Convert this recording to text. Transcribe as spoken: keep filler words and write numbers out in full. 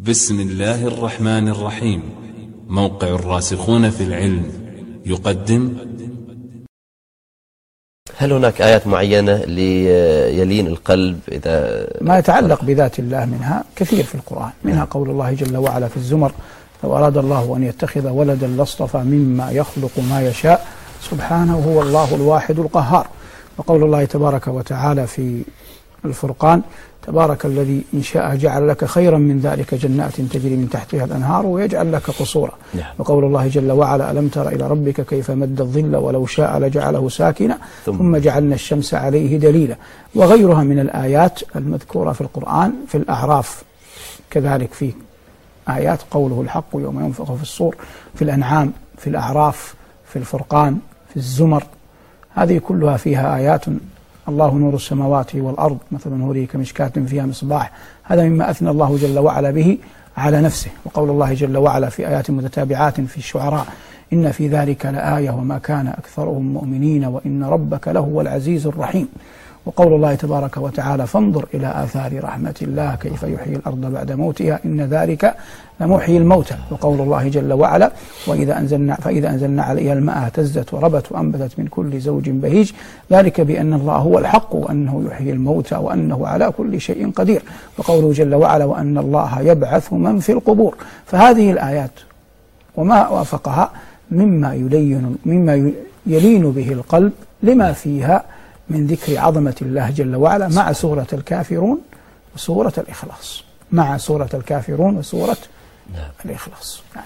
بسم الله الرحمن الرحيم. موقع الراسخون في العلم يقدم. هل هناك آيات معينة ليلين القلب؟ إذا ما يتعلق بذات الله منها كثير في القرآن، منها قول الله جل وعلا في الزمر: لو أراد الله أن يتخذ ولدا لاصطفى مما يخلق ما يشاء سبحانه هو الله الواحد القهار. وقول الله تبارك وتعالى في الفرقان: تبارك الذي إن شاء جعل لك خيرا من ذلك جنات تجري من تحتها الأنهار ويجعل لك قصورا. نعم. وقول الله جل وعلا: ألم تر إلى ربك كيف مد الظل ولو شاء لجعله ساكنا ثم, ثم جعلنا الشمس عليه دليلا. وغيرها من الآيات المذكورة في القرآن. في الأعراف كذلك في آيات قوله الحق يوم ينفخ في الصور، في الأنعام، في الأعراف، في الفرقان، في الزمر. هذه كلها فيها آيات: الله نور السماوات والأرض مثل نوره كمشكاة فيها مصباح. هذا مما أثنى الله جل وعلا به على نفسه. وقول الله جل وعلا في آيات متتابعات في الشعراء: إن في ذلك لآية وما كان أكثرهم مؤمنين وإن ربك لهو العزيز الرحيم. وقول الله تبارك وتعالى: فانظر إلى آثار رحمة الله كيف يحيي الأرض بعد موتها إن ذلك لمحيي الموتى. وقول الله جل وعلا: وإذا أنزلنا فإذا أنزلنا عليها الماء اهتزت وربت وأنبتت من كل زوج بهيج ذلك بأن الله هو الحق وأنه يحيي الموتى وأنه على كل شيء قدير. وقوله جل وعلا: وأن الله يبعث من في القبور. فهذه الآيات وما وافقها مما يلين مما يلين به القلب لما فيها من ذكر عظمة الله جل وعلا، مع سورة الكافرون وسورة الإخلاص، مع سورة الكافرون وسورة الإخلاص.